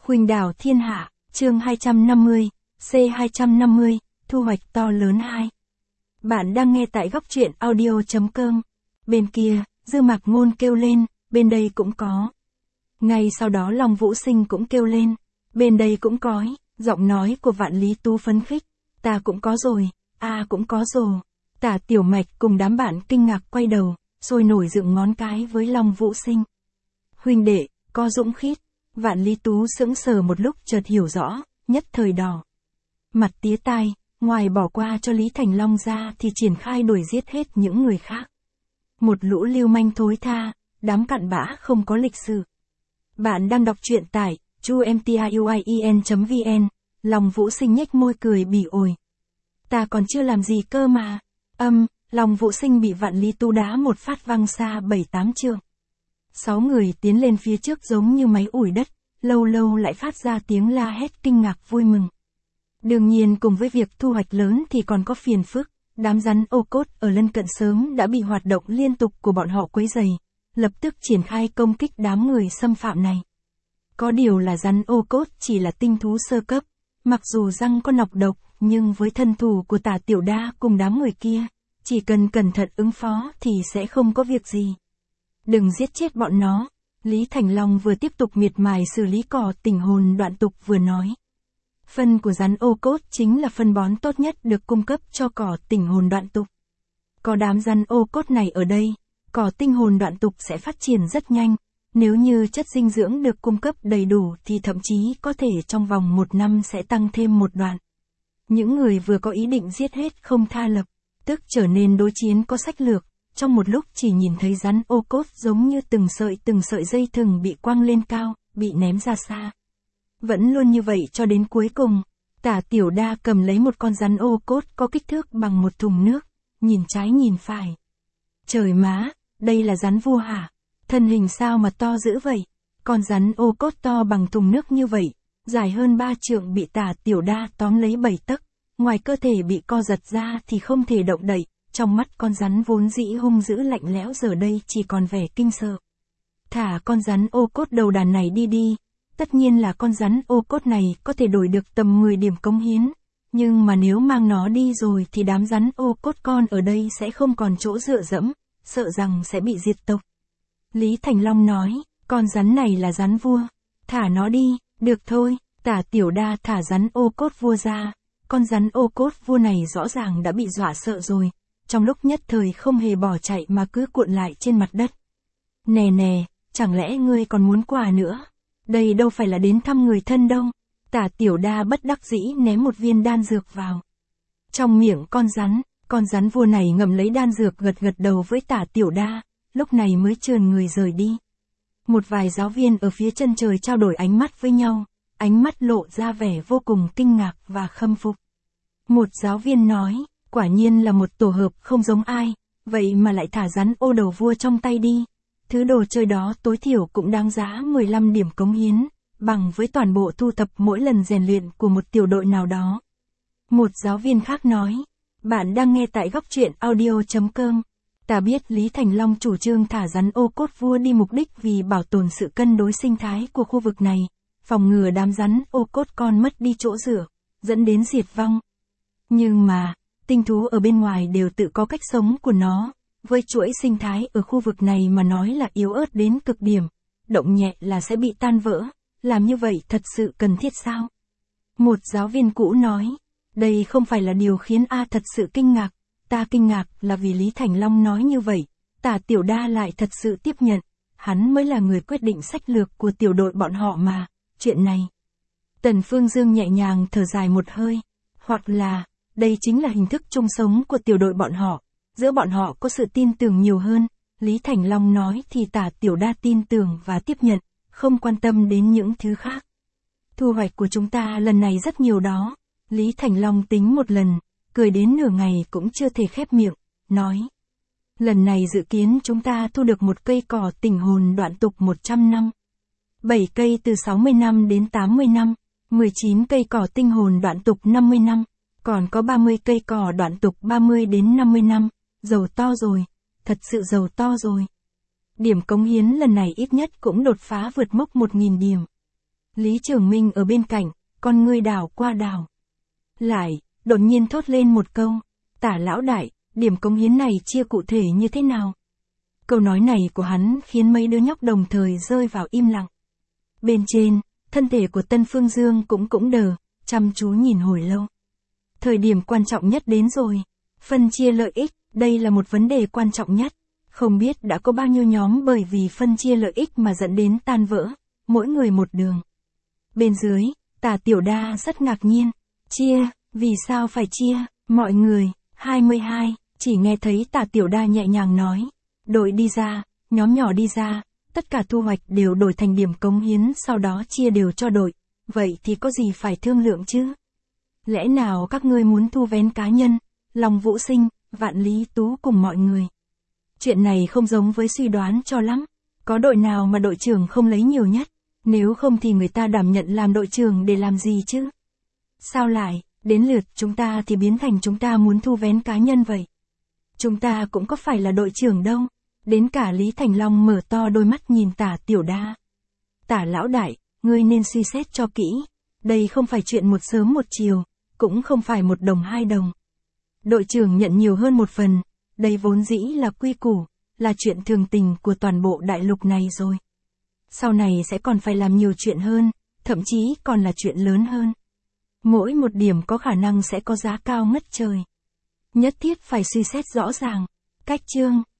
Khuynh đảo thiên hạ, chương 250, C250, thu hoạch to lớn 2. Bạn đang nghe tại góc truyện audio.com. Bên kia, Dư Mạc Ngôn kêu lên, bên đây cũng có. Ngay sau đó Long Vũ Sinh cũng kêu lên, bên đây cũng có. Giọng nói của Vạn Lý Tú phấn khích, ta cũng có rồi, cũng có rồi. Tả Tiểu Mạch cùng đám bạn kinh ngạc quay đầu, sôi nổi dựng ngón cái với Long Vũ Sinh. Huynh đệ, có dũng khít. Vạn Lý Tú sững sờ một lúc chợt hiểu rõ, nhất thời đỏ mặt tía tai, ngoài bỏ qua cho Lý Thành Long ra thì triển khai đuổi giết hết những người khác. Một lũ lưu manh thối tha, đám cặn bã không có lịch sử. Bạn đang đọc truyện tại chumtien.vn, Long Vũ Sinh nhếch môi cười bỉ ổi. Ta còn chưa làm gì cơ mà. Long Vũ Sinh bị Vạn Lý Tú đá một phát văng xa 7-8 trượng. 6 người tiến lên phía trước giống như máy ủi đất, lâu lâu lại phát ra tiếng la hét kinh ngạc vui mừng. Đương nhiên cùng với việc thu hoạch lớn thì còn có phiền phức, đám rắn ô cốt ở lân cận sớm đã bị hoạt động liên tục của bọn họ quấy rầy, lập tức triển khai công kích đám người xâm phạm này. Có điều là rắn ô cốt chỉ là tinh thú sơ cấp, mặc dù răng có nọc độc, nhưng với thân thủ của Tả Tiểu Đa cùng đám người kia, chỉ cần cẩn thận ứng phó thì sẽ không có việc gì. Đừng giết chết bọn nó, Lý Thành Long vừa tiếp tục miệt mài xử lý cỏ tình hồn đoạn tục vừa nói. Phân của rắn ô cốt chính là phân bón tốt nhất được cung cấp cho cỏ tình hồn đoạn tục. Có đám rắn ô cốt này ở đây, cỏ tinh hồn đoạn tục sẽ phát triển rất nhanh, nếu như chất dinh dưỡng được cung cấp đầy đủ thì thậm chí có thể trong vòng 1 năm sẽ tăng thêm một đoạn. Những người vừa có ý định giết hết không tha lập, tức trở nên đối chiến có sách lược. Trong một lúc chỉ nhìn thấy rắn ô cốt giống như từng sợi dây thừng bị quăng lên cao, bị ném ra xa. Vẫn luôn như vậy cho đến cuối cùng, Tả Tiểu Đa cầm lấy một con rắn ô cốt có kích thước bằng một thùng nước, nhìn trái nhìn phải. Trời má, đây là rắn vua hả? Thân hình sao mà to dữ vậy? Con rắn ô cốt to bằng thùng nước như vậy, dài hơn 3 trượng bị Tả Tiểu Đa tóm lấy 7 tấc, ngoài cơ thể bị co giật ra thì không thể động đậy. Trong mắt con rắn vốn dĩ hung dữ lạnh lẽo giờ đây chỉ còn vẻ kinh sợ. Thả con rắn ô cốt đầu đàn này đi. Tất nhiên là con rắn ô cốt này có thể đổi được tầm 10 điểm cống hiến. Nhưng mà nếu mang nó đi rồi thì đám rắn ô cốt con ở đây sẽ không còn chỗ dựa dẫm, sợ rằng sẽ bị diệt tộc. Lý Thành Long nói, con rắn này là rắn vua. Thả nó đi, được thôi. Tả Tiểu Đa thả rắn ô cốt vua ra. Con rắn ô cốt vua này rõ ràng đã bị dọa sợ rồi. Trong lúc nhất thời không hề bỏ chạy mà cứ cuộn lại trên mặt đất. Nè, chẳng lẽ ngươi còn muốn quà nữa? Đây đâu phải là đến thăm người thân đâu. Tả Tiểu Đa bất đắc dĩ ném một viên đan dược vào trong miệng con rắn vua này ngậm lấy đan dược gật đầu với Tả Tiểu Đa, lúc này mới trườn người rời đi. Một vài giáo viên ở phía chân trời trao đổi ánh mắt với nhau, ánh mắt lộ ra vẻ vô cùng kinh ngạc và khâm phục. Một giáo viên nói, quả nhiên là một tổ hợp không giống ai, vậy mà lại thả rắn ô đầu vua trong tay đi. Thứ đồ chơi đó tối thiểu cũng đáng giá 15 điểm cống hiến, bằng với toàn bộ thu thập mỗi lần rèn luyện của một tiểu đội nào đó. Một giáo viên khác nói, bạn đang nghe tại góc truyện audio.com. Ta biết Lý Thành Long chủ trương thả rắn ô cốt vua đi mục đích vì bảo tồn sự cân đối sinh thái của khu vực này, phòng ngừa đám rắn ô cốt con mất đi chỗ dựa, dẫn đến diệt vong. Nhưng mà, tinh thú ở bên ngoài đều tự có cách sống của nó, với chuỗi sinh thái ở khu vực này mà nói là yếu ớt đến cực điểm, động nhẹ là sẽ bị tan vỡ, làm như vậy thật sự cần thiết sao? Một giáo viên cũ nói, đây không phải là điều khiến thật sự kinh ngạc, ta kinh ngạc là vì Lý Thành Long nói như vậy, Tả Tiểu Đa lại thật sự tiếp nhận, hắn mới là người quyết định sách lược của tiểu đội bọn họ mà, chuyện này. Tần Phương Dương nhẹ nhàng thở dài một hơi, hoặc là, đây chính là hình thức chung sống của tiểu đội bọn họ, giữa bọn họ có sự tin tưởng nhiều hơn, Lý Thành Long nói thì Tả Tiểu Đa tin tưởng và tiếp nhận, không quan tâm đến những thứ khác. Thu hoạch của chúng ta lần này rất nhiều đó, Lý Thành Long tính một lần, cười đến nửa ngày cũng chưa thể khép miệng, nói. Lần này dự kiến chúng ta thu được một cây cỏ tình hồn đoạn tục 100 năm, 7 cây từ 60 năm đến 80 năm, 19 cây cỏ tinh hồn đoạn tục 50 năm. Còn có 30 cây cỏ đoạn tục 30 đến 50 năm, giàu to rồi, thật sự giàu to rồi. Điểm cống hiến lần này ít nhất cũng đột phá vượt mốc 1.000 điểm. Lý Trường Minh ở bên cạnh, con ngươi đảo qua đảo lại, đột nhiên thốt lên một câu. Tả lão đại, điểm cống hiến này chia cụ thể như thế nào? Câu nói này của hắn khiến mấy đứa nhóc đồng thời rơi vào im lặng. Bên trên, thân thể của Tân Phương Dương cũng đờ, chăm chú nhìn hồi lâu. Thời điểm quan trọng nhất đến rồi. Phân chia lợi ích, đây là một vấn đề quan trọng nhất. Không biết đã có bao nhiêu nhóm bởi vì phân chia lợi ích mà dẫn đến tan vỡ, mỗi người một đường. Bên dưới, Tả Tiểu Đa rất ngạc nhiên. Chia, vì sao phải chia? Mọi người, 22, chỉ nghe thấy Tả Tiểu Đa nhẹ nhàng nói. Đội đi ra, nhóm nhỏ đi ra, tất cả thu hoạch đều đổi thành điểm cống hiến sau đó chia đều cho đội. Vậy thì có gì phải thương lượng chứ? Lẽ nào các ngươi muốn thu vén cá nhân, Long Vũ Sinh, Vạn Lý Tú cùng mọi người? Chuyện này không giống với suy đoán cho lắm. Có đội nào mà đội trưởng không lấy nhiều nhất? Nếu không thì người ta đảm nhận làm đội trưởng để làm gì chứ? Sao lại, đến lượt chúng ta thì biến thành chúng ta muốn thu vén cá nhân vậy? Chúng ta cũng có phải là đội trưởng đâu. Đến cả Lý Thành Long mở to đôi mắt nhìn Tả Tiểu Đa. Tả lão đại, ngươi nên suy xét cho kỹ. Đây không phải chuyện một sớm một chiều, cũng không phải một đồng hai đồng. Đội trưởng nhận nhiều hơn một phần, đây vốn dĩ là quy củ, là chuyện thường tình của toàn bộ đại lục này rồi. Sau này sẽ còn phải làm nhiều chuyện hơn, thậm chí còn là chuyện lớn hơn. Mỗi một điểm có khả năng sẽ có giá cao ngất trời. Nhất thiết phải suy xét rõ ràng. Cách chương